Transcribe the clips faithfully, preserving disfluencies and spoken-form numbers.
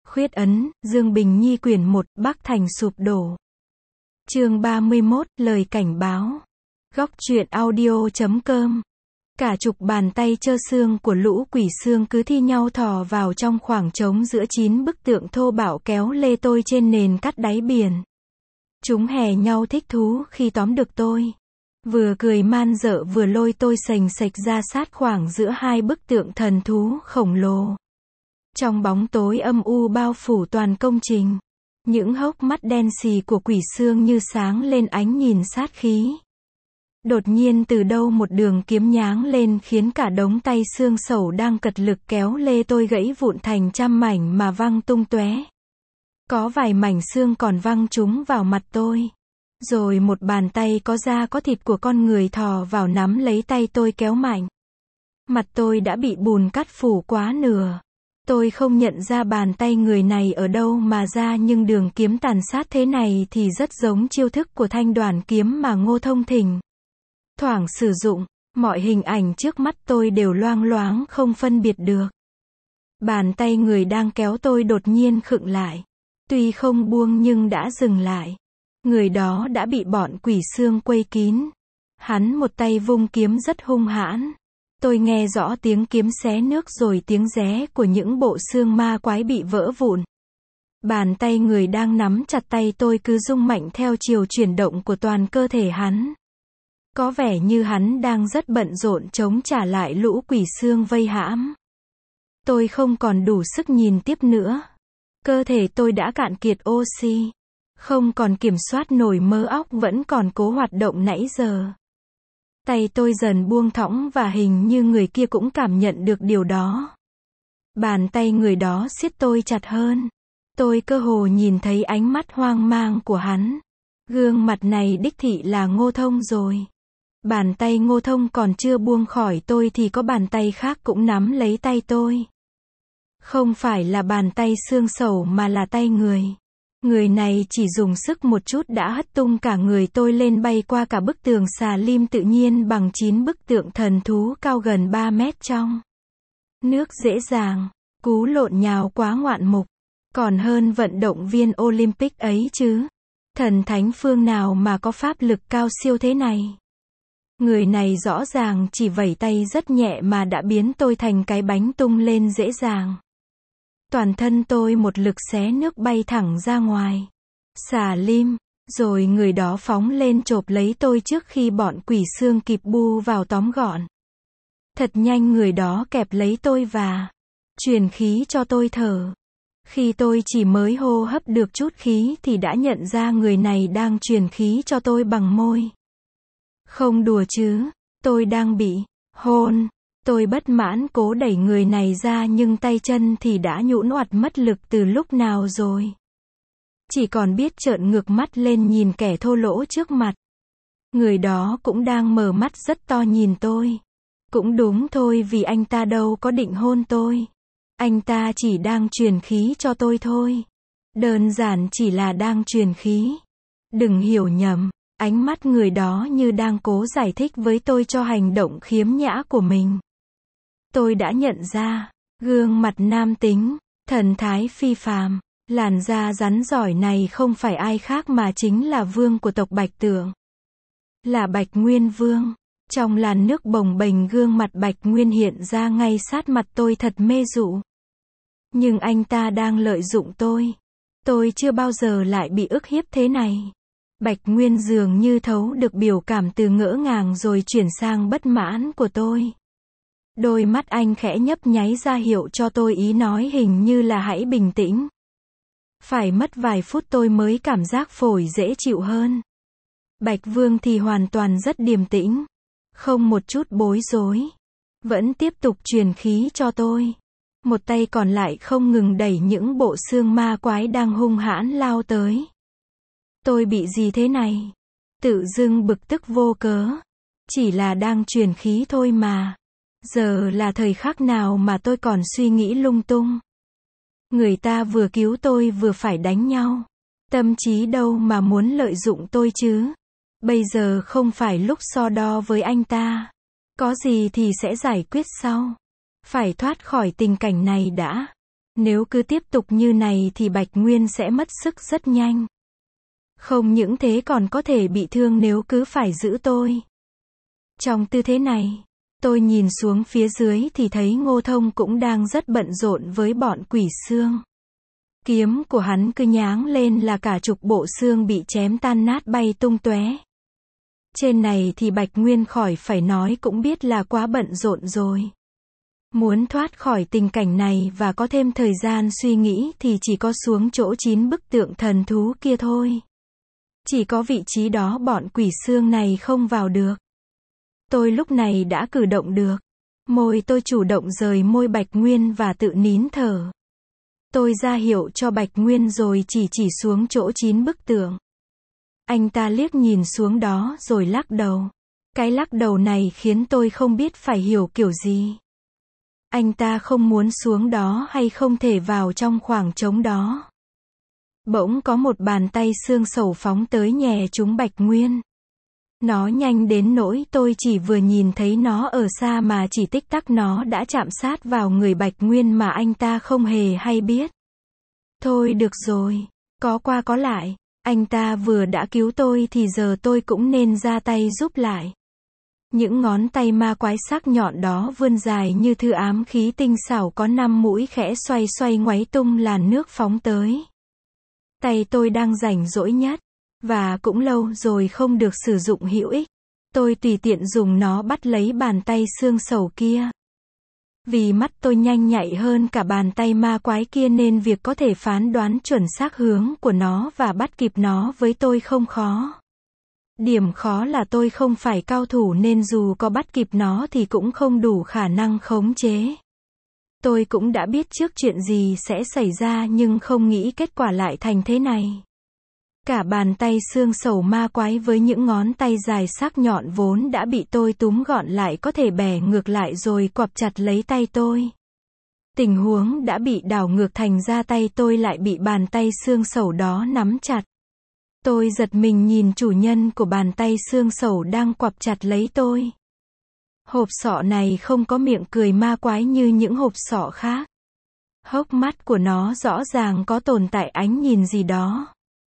Khuyết ấn, Dương Bình Nhi quyển một, Bắc Thành sụp đổ. Chương ba mươi mốt, lời cảnh báo. Góc truyện audio chấm com. Cả chục bàn tay trơ xương của lũ quỷ xương cứ thi nhau thò vào trong khoảng trống giữa chín bức tượng thô bạo kéo lê tôi trên nền cắt đáy biển. Chúng hè nhau thích thú khi tóm được tôi. Vừa cười man dợ vừa lôi tôi sềnh sệch ra sát khoảng giữa hai bức tượng thần thú khổng lồ. Trong bóng tối âm u bao phủ toàn công trình, những hốc mắt đen xì của quỷ xương như sáng lên ánh nhìn sát khí. Đột nhiên từ đâu một đường kiếm nháng lên khiến cả đống tay xương sẩu đang cật lực kéo lê tôi gãy vụn thành trăm mảnh mà văng tung tóe. Có vài mảnh xương còn văng trúng vào mặt tôi. Rồi một bàn tay có da có thịt của con người thò vào nắm lấy tay tôi kéo mạnh. Mặt tôi đã bị bùn cát phủ quá nửa. Tôi không nhận ra bàn tay người này ở đâu mà ra, nhưng đường kiếm tàn sát thế này thì rất giống chiêu thức của thanh đoàn kiếm mà Ngô Thông thỉnh thoảng sử dụng. Mọi hình ảnh trước mắt tôi đều loang loáng không phân biệt được. Bàn tay người đang kéo tôi đột nhiên khựng lại. Tuy không buông nhưng đã dừng lại. Người đó đã bị bọn quỷ xương quây kín. Hắn một tay vung kiếm rất hung hãn. Tôi nghe rõ tiếng kiếm xé nước rồi tiếng ré của những bộ xương ma quái bị vỡ vụn. Bàn tay người đang nắm chặt tay tôi cứ rung mạnh theo chiều chuyển động của toàn cơ thể hắn. Có vẻ như hắn đang rất bận rộn chống trả lại lũ quỷ xương vây hãm. Tôi không còn đủ sức nhìn tiếp nữa. Cơ thể tôi đã cạn kiệt oxy. Không còn kiểm soát nổi mớ óc vẫn còn cố hoạt động nãy giờ. Tay tôi dần buông thõng và hình như người kia cũng cảm nhận được điều đó. Bàn tay người đó siết tôi chặt hơn. Tôi cơ hồ nhìn thấy ánh mắt hoang mang của hắn. Gương mặt này đích thị là Ngô Thông rồi. Bàn tay Ngô Thông còn chưa buông khỏi tôi thì có bàn tay khác cũng nắm lấy tay tôi. Không phải là bàn tay xương sẩu mà là tay người. Người này chỉ dùng sức một chút đã hất tung cả người tôi lên, bay qua cả bức tường xà lim tự nhiên bằng chín bức tượng thần thú cao gần ba mét trong nước dễ dàng. Cú lộn nhào quá ngoạn mục. Còn hơn vận động viên Olympic ấy chứ. Thần thánh phương nào mà có pháp lực cao siêu thế này. Người này rõ ràng chỉ vẩy tay rất nhẹ mà đã biến tôi thành cái bánh tung lên dễ dàng. Toàn thân tôi một lực xé nước bay thẳng ra ngoài xà lim, rồi người đó phóng lên chộp lấy tôi trước khi bọn quỷ xương kịp bu vào tóm gọn. Thật nhanh người đó kẹp lấy tôi và truyền khí cho tôi thở. Khi tôi chỉ mới hô hấp được chút khí thì đã nhận ra người này đang truyền khí cho tôi bằng môi. Không đùa chứ, tôi đang bị hôn. Tôi bất mãn cố đẩy người này ra nhưng tay chân thì đã nhũn oặt mất lực từ lúc nào rồi. Chỉ còn biết trợn ngược mắt lên nhìn kẻ thô lỗ trước mặt. Người đó cũng đang mở mắt rất to nhìn tôi. Cũng đúng thôi, vì anh ta đâu có định hôn tôi. Anh ta chỉ đang truyền khí cho tôi thôi. Đơn giản chỉ là đang truyền khí. Đừng hiểu nhầm. Ánh mắt người đó như đang cố giải thích với tôi cho hành động khiếm nhã của mình. Tôi đã nhận ra, gương mặt nam tính, thần thái phi phàm, làn da rắn rỏi này không phải ai khác mà chính là vương của tộc Bạch Tượng. Là Bạch Nguyên Vương. Trong làn nước bồng bềnh gương mặt Bạch Nguyên hiện ra ngay sát mặt tôi thật mê dụ. Nhưng anh ta đang lợi dụng tôi. Tôi chưa bao giờ lại bị ức hiếp thế này. Bạch Nguyên dường như thấu được biểu cảm từ ngỡ ngàng rồi chuyển sang bất mãn của tôi. Đôi mắt anh khẽ nhấp nháy ra hiệu cho tôi ý nói hình như là hãy bình tĩnh. Phải mất vài phút tôi mới cảm giác phổi dễ chịu hơn. Bạch Vương thì hoàn toàn rất điềm tĩnh. Không một chút bối rối. Vẫn tiếp tục truyền khí cho tôi. Một tay còn lại không ngừng đẩy những bộ xương ma quái đang hung hãn lao tới. Tôi bị gì thế này? Tự dưng bực tức vô cớ. Chỉ là đang truyền khí thôi mà. Giờ là thời khắc nào mà tôi còn suy nghĩ lung tung. Người ta vừa cứu tôi vừa phải đánh nhau. Tâm trí đâu mà muốn lợi dụng tôi chứ. Bây giờ không phải lúc so đo với anh ta. Có gì thì sẽ giải quyết sau. Phải thoát khỏi tình cảnh này đã. Nếu cứ tiếp tục như này thì Bạch Nguyên sẽ mất sức rất nhanh. Không những thế còn có thể bị thương nếu cứ phải giữ tôi. Trong tư thế này, tôi nhìn xuống phía dưới thì thấy Ngô Thông cũng đang rất bận rộn với bọn quỷ xương. Kiếm của hắn cứ nháng lên là cả chục bộ xương bị chém tan nát bay tung tóe. Trên này thì Bạch Nguyên khỏi phải nói cũng biết là quá bận rộn rồi. Muốn thoát khỏi tình cảnh này và có thêm thời gian suy nghĩ thì chỉ có xuống chỗ chín bức tượng thần thú kia thôi. Chỉ có vị trí đó bọn quỷ xương này không vào được. Tôi lúc này đã cử động được. Môi tôi chủ động rời môi Bạch Nguyên và tự nín thở. Tôi ra hiệu cho Bạch Nguyên rồi chỉ chỉ xuống chỗ chín bức tượng. Anh ta liếc nhìn xuống đó rồi lắc đầu. Cái lắc đầu này khiến tôi không biết phải hiểu kiểu gì. Anh ta không muốn xuống đó hay không thể vào trong khoảng trống đó. Bỗng có một bàn tay xương sầu phóng tới nhè trúng Bạch Nguyên. Nó nhanh đến nỗi tôi chỉ vừa nhìn thấy nó ở xa mà chỉ tích tắc nó đã chạm sát vào người Bạch Nguyên mà anh ta không hề hay biết. Thôi được rồi, có qua có lại, anh ta vừa đã cứu tôi thì giờ tôi cũng nên ra tay giúp lại. Những ngón tay ma quái sắc nhọn đó vươn dài như thư ám khí tinh xảo có năm mũi khẽ xoay xoay ngoáy tung làn nước phóng tới. Tay tôi đang rảnh rỗi nhất, và cũng lâu rồi không được sử dụng hữu ích. Tôi tùy tiện dùng nó bắt lấy bàn tay xương sầu kia. Vì mắt tôi nhanh nhạy hơn cả bàn tay ma quái kia nên việc có thể phán đoán chuẩn xác hướng của nó và bắt kịp nó với tôi không khó. Điểm khó là tôi không phải cao thủ nên dù có bắt kịp nó thì cũng không đủ khả năng khống chế. Tôi cũng đã biết trước chuyện gì sẽ xảy ra nhưng không nghĩ kết quả lại thành thế này. Cả bàn tay xương sầu ma quái với những ngón tay dài sắc nhọn vốn đã bị tôi túm gọn lại có thể bẻ ngược lại rồi quặp chặt lấy tay tôi. Tình huống đã bị đảo ngược thành ra tay tôi lại bị bàn tay xương sầu đó nắm chặt. Tôi giật mình nhìn chủ nhân của bàn tay xương sầu đang quặp chặt lấy tôi. Hộp sọ này không có miệng cười ma quái như những hộp sọ khác. Hốc mắt của nó rõ ràng có tồn tại ánh nhìn gì đó.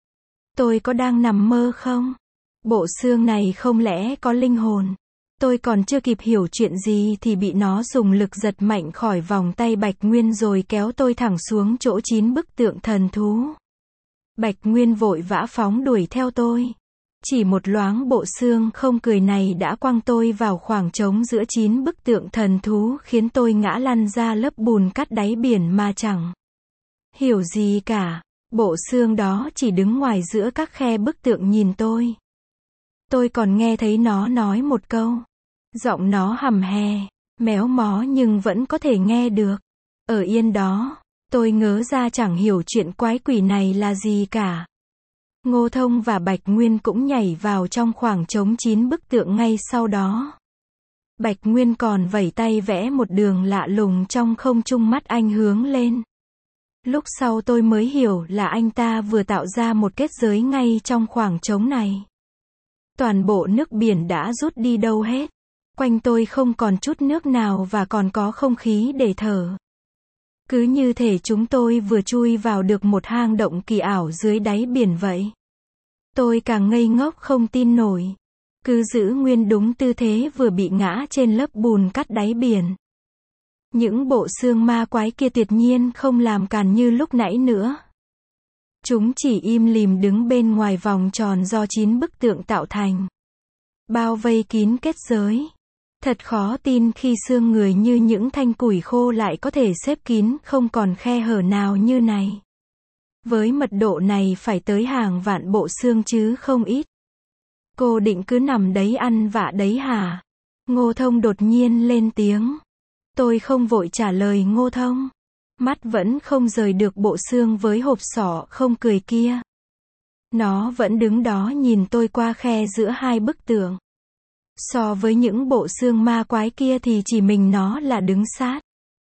Tôi có đang nằm mơ không? Bộ xương này không lẽ có linh hồn? Tôi còn chưa kịp hiểu chuyện gì thì bị nó dùng lực giật mạnh khỏi vòng tay Bạch Nguyên rồi kéo tôi thẳng xuống chỗ chín bức tượng thần thú. Bạch Nguyên vội vã phóng đuổi theo tôi. Chỉ một loáng bộ xương không cười này đã quăng tôi vào khoảng trống giữa chín bức tượng thần thú khiến tôi ngã lăn ra lớp bùn cắt đáy biển mà chẳng hiểu gì cả. Bộ xương đó chỉ đứng ngoài giữa các khe bức tượng nhìn tôi. Tôi còn nghe thấy nó nói một câu. Giọng nó hầm hè, méo mó nhưng vẫn có thể nghe được. Ở yên đó, tôi ngớ ra chẳng hiểu chuyện quái quỷ này là gì cả. Ngô Thông và Bạch Nguyên cũng nhảy vào trong khoảng trống chín bức tượng ngay sau đó. Bạch Nguyên còn vẩy tay vẽ một đường lạ lùng trong không trung, mắt anh hướng lên. Lúc sau tôi mới hiểu là anh ta vừa tạo ra một kết giới ngay trong khoảng trống này. Toàn bộ nước biển đã rút đi đâu hết. Quanh tôi không còn chút nước nào và còn có không khí để thở. Cứ như thể chúng tôi vừa chui vào được một hang động kỳ ảo dưới đáy biển vậy. Tôi càng ngây ngốc không tin nổi. Cứ giữ nguyên đúng tư thế vừa bị ngã trên lớp bùn cắt đáy biển. Những bộ xương ma quái kia tuyệt nhiên không làm càn như lúc nãy nữa. Chúng chỉ im lìm đứng bên ngoài vòng tròn do chín bức tượng tạo thành. Bao vây kín kết giới. Thật khó tin khi xương người như những thanh củi khô lại có thể xếp kín không còn khe hở nào như này. Với mật độ này phải tới hàng vạn bộ xương chứ không ít. Cô định cứ nằm đấy ăn vạ đấy hả? Ngô Thông đột nhiên lên tiếng. Tôi không vội trả lời Ngô Thông. Mắt vẫn không rời được bộ xương với hộp sọ không cười kia. Nó vẫn đứng đó nhìn tôi qua khe giữa hai bức tượng. So với những bộ xương ma quái kia thì chỉ mình nó là đứng sát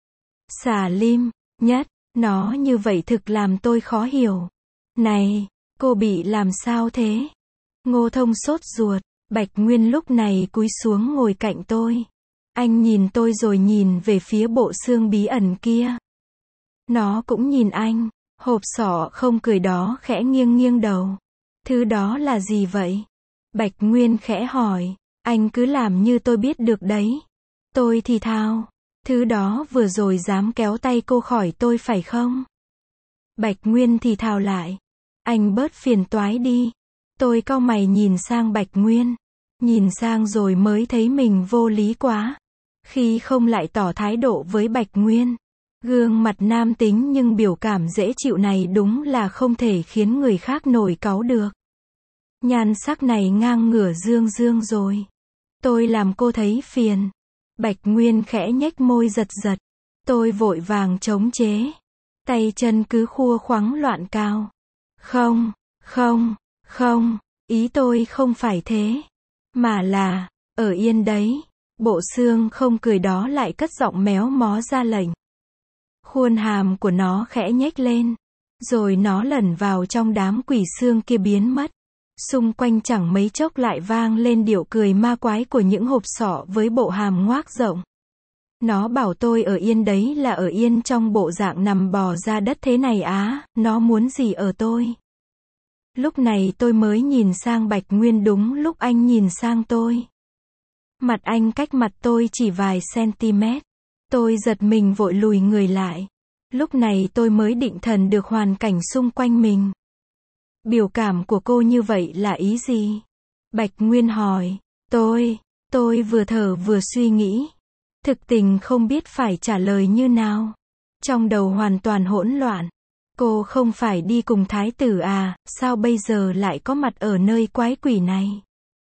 xà lim nhất. Nó như vậy thực làm tôi khó hiểu. Này, cô bị làm sao thế? Ngô Thông sốt ruột. Bạch Nguyên lúc này cúi xuống ngồi cạnh tôi. Anh nhìn tôi rồi nhìn về phía bộ xương bí ẩn kia. Nó cũng nhìn anh. Hộp sọ không cười đó khẽ nghiêng nghiêng đầu. Thứ đó là gì vậy? Bạch Nguyên khẽ hỏi. Anh cứ làm như tôi biết được đấy. Tôi thì thào. Thứ đó vừa rồi dám kéo tay cô khỏi tôi phải không? Bạch Nguyên thì thào lại. Anh bớt phiền toái đi. Tôi cau mày nhìn sang Bạch Nguyên. Nhìn sang rồi mới thấy mình vô lý quá. Khi không lại tỏ thái độ với Bạch Nguyên. Gương mặt nam tính nhưng biểu cảm dễ chịu này đúng là không thể khiến người khác nổi cáu được. Nhan sắc này ngang ngửa dương dương rồi. Tôi làm cô thấy phiền. Bạch Nguyên khẽ nhếch môi giật giật. Tôi vội vàng chống chế. Tay chân cứ khua khoắng loạn cao. Không, không, không, ý tôi không phải thế. Mà là, ở yên đấy. Bộ xương không cười đó lại cất giọng méo mó ra lệnh. Khuôn hàm của nó khẽ nhếch lên. Rồi nó lẩn vào trong đám quỷ xương kia biến mất. Xung quanh chẳng mấy chốc lại vang lên điệu cười ma quái của những hộp sọ với bộ hàm ngoác rộng. Nó bảo tôi ở yên đấy là ở yên trong bộ dạng nằm bò ra đất thế này á, nó muốn gì ở tôi. Lúc này tôi mới nhìn sang Bạch Nguyên đúng lúc anh nhìn sang tôi. Mặt anh cách mặt tôi chỉ vài cm. Tôi giật mình vội lùi người lại. Lúc này tôi mới định thần được hoàn cảnh xung quanh mình. Biểu cảm của cô như vậy là ý gì? Bạch Nguyên hỏi. Tôi, tôi vừa thở vừa suy nghĩ. Thực tình không biết phải trả lời như nào. Trong đầu hoàn toàn hỗn loạn. Cô không phải đi cùng thái tử à, sao bây giờ lại có mặt ở nơi quái quỷ này?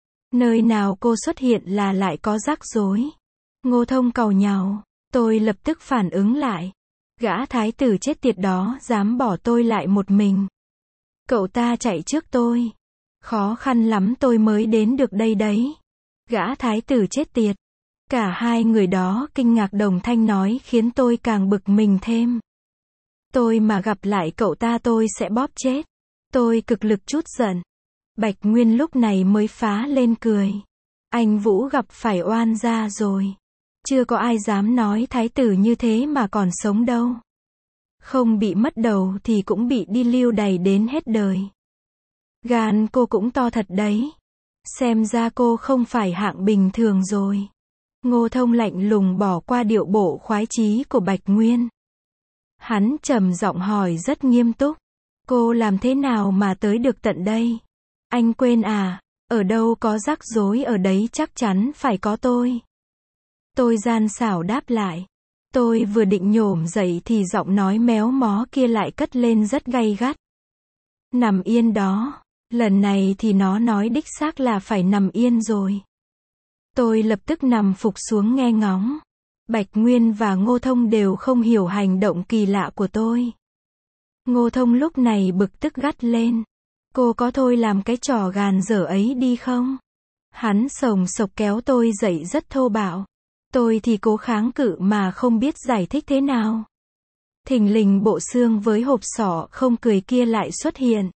Nơi nào cô xuất hiện là lại có rắc rối. Ngô Thông càu nhàu. Tôi lập tức phản ứng lại. Gã thái tử chết tiệt đó dám bỏ tôi lại một mình. Cậu ta chạy trước tôi. Khó khăn lắm tôi mới đến được đây đấy. Gã thái tử chết tiệt. Cả hai người đó kinh ngạc đồng thanh nói khiến tôi càng bực mình thêm. Tôi mà gặp lại cậu ta tôi sẽ bóp chết. Tôi cực lực trút giận. Bạch Nguyên lúc này mới phá lên cười. Anh Vũ gặp phải oan gia rồi. Chưa có ai dám nói thái tử như thế mà còn sống đâu. Không bị mất đầu thì cũng bị đi lưu đày đến hết đời. Gan cô cũng to thật đấy. Xem ra cô không phải hạng bình thường rồi. Ngô Thông lạnh lùng bỏ qua điệu bộ khoái chí của Bạch Nguyên. Hắn trầm giọng hỏi rất nghiêm túc. Cô làm thế nào mà tới được tận đây? Anh quên à, ở đâu có rắc rối ở đấy chắc chắn phải có tôi. Tôi gian xảo đáp lại. Tôi vừa định nhổm dậy thì giọng nói méo mó kia lại cất lên rất gay gắt. Nằm yên đó. Lần này thì nó nói đích xác là phải nằm yên rồi. Tôi lập tức nằm phục xuống nghe ngóng. Bạch Nguyên và Ngô Thông đều không hiểu hành động kỳ lạ của tôi. Ngô Thông lúc này bực tức gắt lên. Cô có thôi làm cái trò gàn dở ấy đi không? Hắn sồng sộc kéo tôi dậy rất thô bạo. Tôi thì cố kháng cự mà không biết giải thích thế nào. Thình lình bộ xương với hộp sọ không cười kia lại xuất hiện.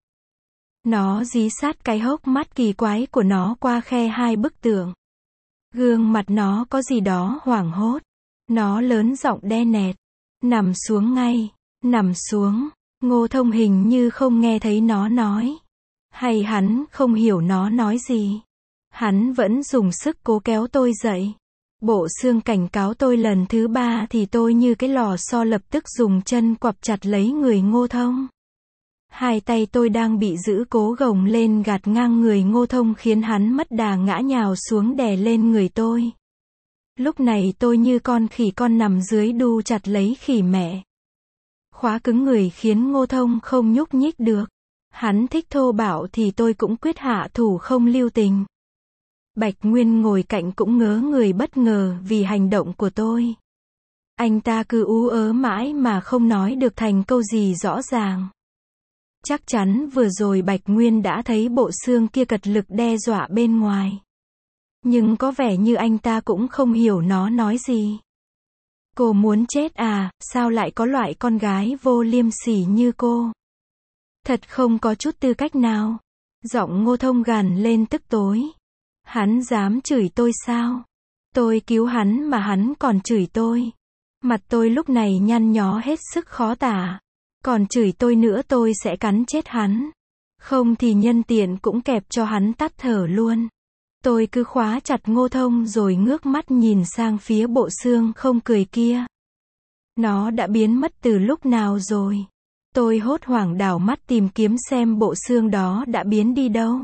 Nó dí sát cái hốc mắt kỳ quái của nó qua khe hai bức tường. Gương mặt nó có gì đó hoảng hốt. Nó lớn giọng đe nẹt. Nằm xuống ngay. Nằm xuống. Ngô Thông hình như không nghe thấy nó nói. Hay hắn không hiểu nó nói gì. Hắn vẫn dùng sức cố kéo tôi dậy. Bộ xương cảnh cáo tôi lần thứ ba thì tôi như cái lò xo lập tức dùng chân quặp chặt lấy người Ngô Thông. Hai tay tôi đang bị giữ cố gồng lên gạt ngang người Ngô Thông khiến hắn mất đà ngã nhào xuống đè lên người tôi. Lúc này tôi như con khỉ con nằm dưới đu chặt lấy khỉ mẹ. Khóa cứng người khiến Ngô Thông không nhúc nhích được. Hắn thích thô bạo thì tôi cũng quyết hạ thủ không lưu tình. Bạch Nguyên ngồi cạnh cũng ngớ người bất ngờ vì hành động của tôi. Anh ta cứ ú ớ mãi mà không nói được thành câu gì rõ ràng. Chắc chắn vừa rồi Bạch Nguyên đã thấy bộ xương kia cật lực đe dọa bên ngoài. Nhưng có vẻ như anh ta cũng không hiểu nó nói gì. Cô muốn chết à, sao lại có loại con gái vô liêm sỉ như cô? Thật không có chút tư cách nào. Giọng Ngô Thông gằn lên tức tối. Hắn dám chửi tôi sao? Tôi cứu hắn mà hắn còn chửi tôi. Mặt tôi lúc này nhăn nhó hết sức khó tả. Còn chửi tôi nữa tôi sẽ cắn chết hắn. Không thì nhân tiện cũng kẹp cho hắn tắt thở luôn. Tôi cứ khóa chặt Ngô Thông rồi ngước mắt nhìn sang phía bộ xương không cười kia. Nó đã biến mất từ lúc nào rồi? Tôi hốt hoảng đảo mắt tìm kiếm xem bộ xương đó đã biến đi đâu.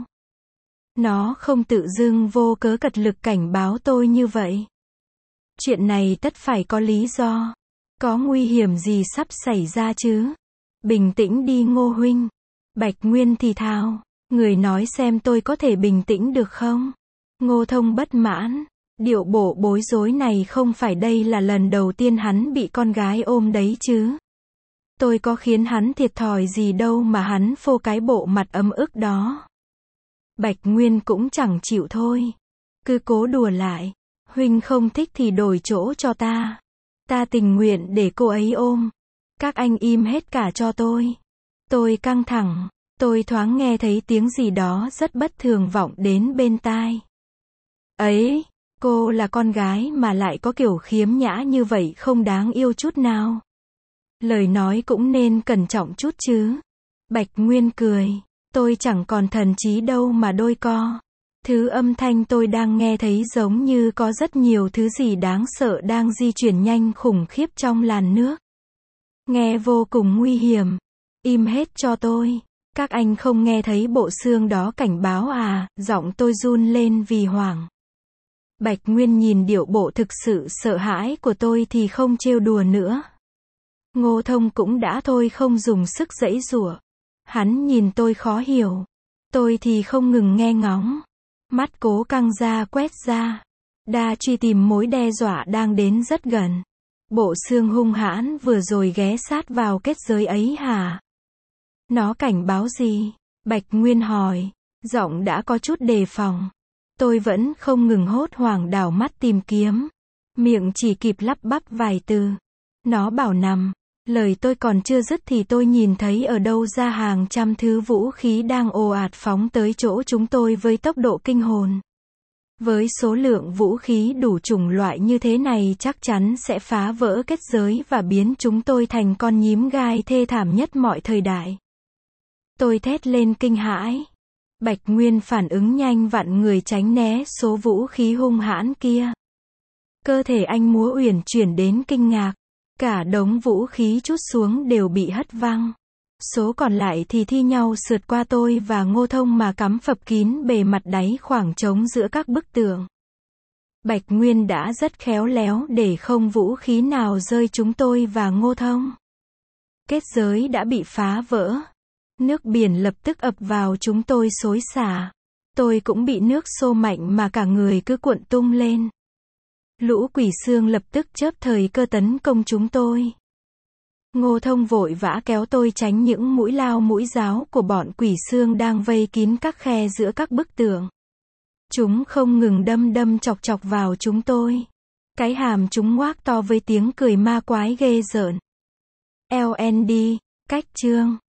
Nó không tự dưng vô cớ cật lực cảnh báo tôi như vậy. Chuyện này tất phải có lý do. Có nguy hiểm gì sắp xảy ra chứ? Bình tĩnh đi Ngô huynh. Bạch Nguyên thì thào. Người nói xem tôi có thể bình tĩnh được không? Ngô Thông bất mãn. Điệu bộ bối rối này không phải đây là lần đầu tiên hắn bị con gái ôm đấy chứ. Tôi có khiến hắn thiệt thòi gì đâu mà hắn phô cái bộ mặt ấm ức đó. Bạch Nguyên cũng chẳng chịu thôi. Cứ cố đùa lại. Huynh không thích thì đổi chỗ cho ta. Ta tình nguyện để cô ấy ôm. Các anh im hết cả cho tôi. Tôi căng thẳng. Tôi thoáng nghe thấy tiếng gì đó rất bất thường vọng đến bên tai. Ấy, cô là con gái mà lại có kiểu khiếm nhã như vậy không đáng yêu chút nào. Lời nói cũng nên cẩn trọng chút chứ. Bạch Nguyên cười. Tôi chẳng còn thần trí đâu mà đôi co. Thứ âm thanh tôi đang nghe thấy giống như có rất nhiều thứ gì đáng sợ đang di chuyển nhanh khủng khiếp trong làn nước. Nghe vô cùng nguy hiểm. Im hết cho tôi. Các anh không nghe thấy bộ xương đó cảnh báo à? Giọng tôi run lên vì hoảng. Bạch Nguyên nhìn điệu bộ thực sự sợ hãi của tôi thì không trêu đùa nữa. Ngô Thông cũng đã thôi không dùng sức giãy giụa. Hắn nhìn tôi khó hiểu. Tôi thì không ngừng nghe ngóng. Mắt cố căng ra quét ra. Đa truy tìm mối đe dọa đang đến rất gần. Bộ xương hung hãn vừa rồi ghé sát vào kết giới ấy hả? Nó cảnh báo gì? Bạch Nguyên hỏi. Giọng đã có chút đề phòng. Tôi vẫn không ngừng hốt hoảng đảo mắt tìm kiếm. Miệng chỉ kịp lắp bắp vài từ. Nó bảo nằm. Lời tôi còn chưa dứt thì tôi nhìn thấy ở đâu ra hàng trăm thứ vũ khí đang ồ ạt phóng tới chỗ chúng tôi với tốc độ kinh hồn. Với số lượng vũ khí đủ chủng loại như thế này chắc chắn sẽ phá vỡ kết giới và biến chúng tôi thành con nhím gai thê thảm nhất mọi thời đại. Tôi thét lên kinh hãi. Bạch Nguyên phản ứng nhanh vặn người tránh né số vũ khí hung hãn kia. Cơ thể anh múa uyển chuyển đến kinh ngạc. Cả đống vũ khí trút xuống đều bị hất văng. Số còn lại thì thi nhau sượt qua tôi và Ngô Thông mà cắm phập kín bề mặt đáy khoảng trống giữa các bức tường. Bạch Nguyên đã rất khéo léo để không vũ khí nào rơi chúng tôi và Ngô Thông. Kết giới đã bị phá vỡ. Nước biển lập tức ập vào chúng tôi xối xả. Tôi cũng bị nước xô mạnh mà cả người cứ cuộn tung lên. Lũ quỷ xương lập tức chớp thời cơ tấn công chúng tôi. Ngô Thông vội vã kéo tôi tránh những mũi lao mũi giáo của bọn quỷ xương đang vây kín các khe giữa các bức tường. Chúng không ngừng đâm đâm chọc chọc vào chúng tôi. Cái hàm chúng ngoác to với tiếng cười ma quái ghê rợn. lờ en đê, cách chương